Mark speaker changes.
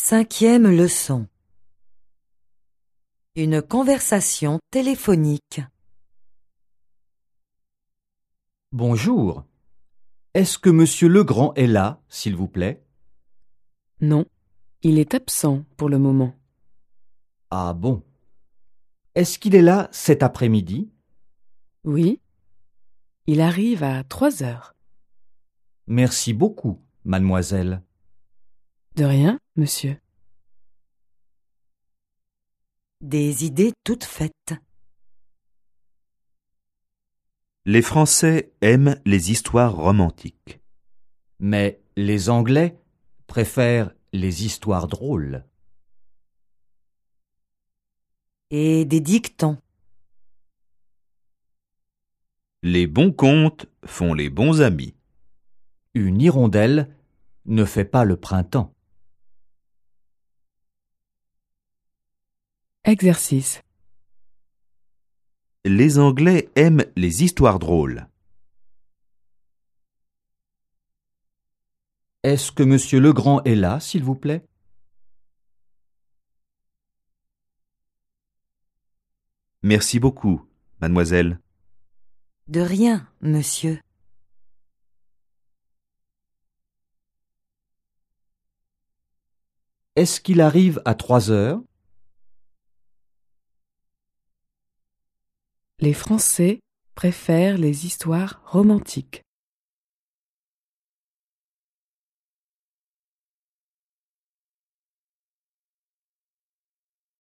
Speaker 1: Cinquième leçon. Une conversation téléphonique.
Speaker 2: Bonjour. Est-ce que Monsieur Legrand est là, s'il vous plaît?
Speaker 3: Non, il est absent pour le moment.
Speaker 2: Ah bon. Est-ce qu'il est là cet après-midi?
Speaker 3: Oui, il arrive à 3 heures.
Speaker 2: Merci beaucoup, mademoiselle.
Speaker 3: De rien, monsieur.
Speaker 1: Des idées toutes faites.
Speaker 4: Les Français aiment les histoires romantiques.
Speaker 2: Mais les Anglais préfèrent les histoires drôles.
Speaker 1: Et des dictons.
Speaker 4: Les bons contes font les bons amis.
Speaker 2: Une hirondelle ne fait pas le printemps.
Speaker 3: Exercice.
Speaker 4: Les Anglais aiment les histoires drôles.
Speaker 2: Est-ce que Monsieur Legrand est là, s'il vous plaît?
Speaker 4: Merci beaucoup, mademoiselle.
Speaker 1: De rien, monsieur.
Speaker 2: Est-ce qu'il arrive à 3 heures?
Speaker 3: Les Français préfèrent les histoires romantiques.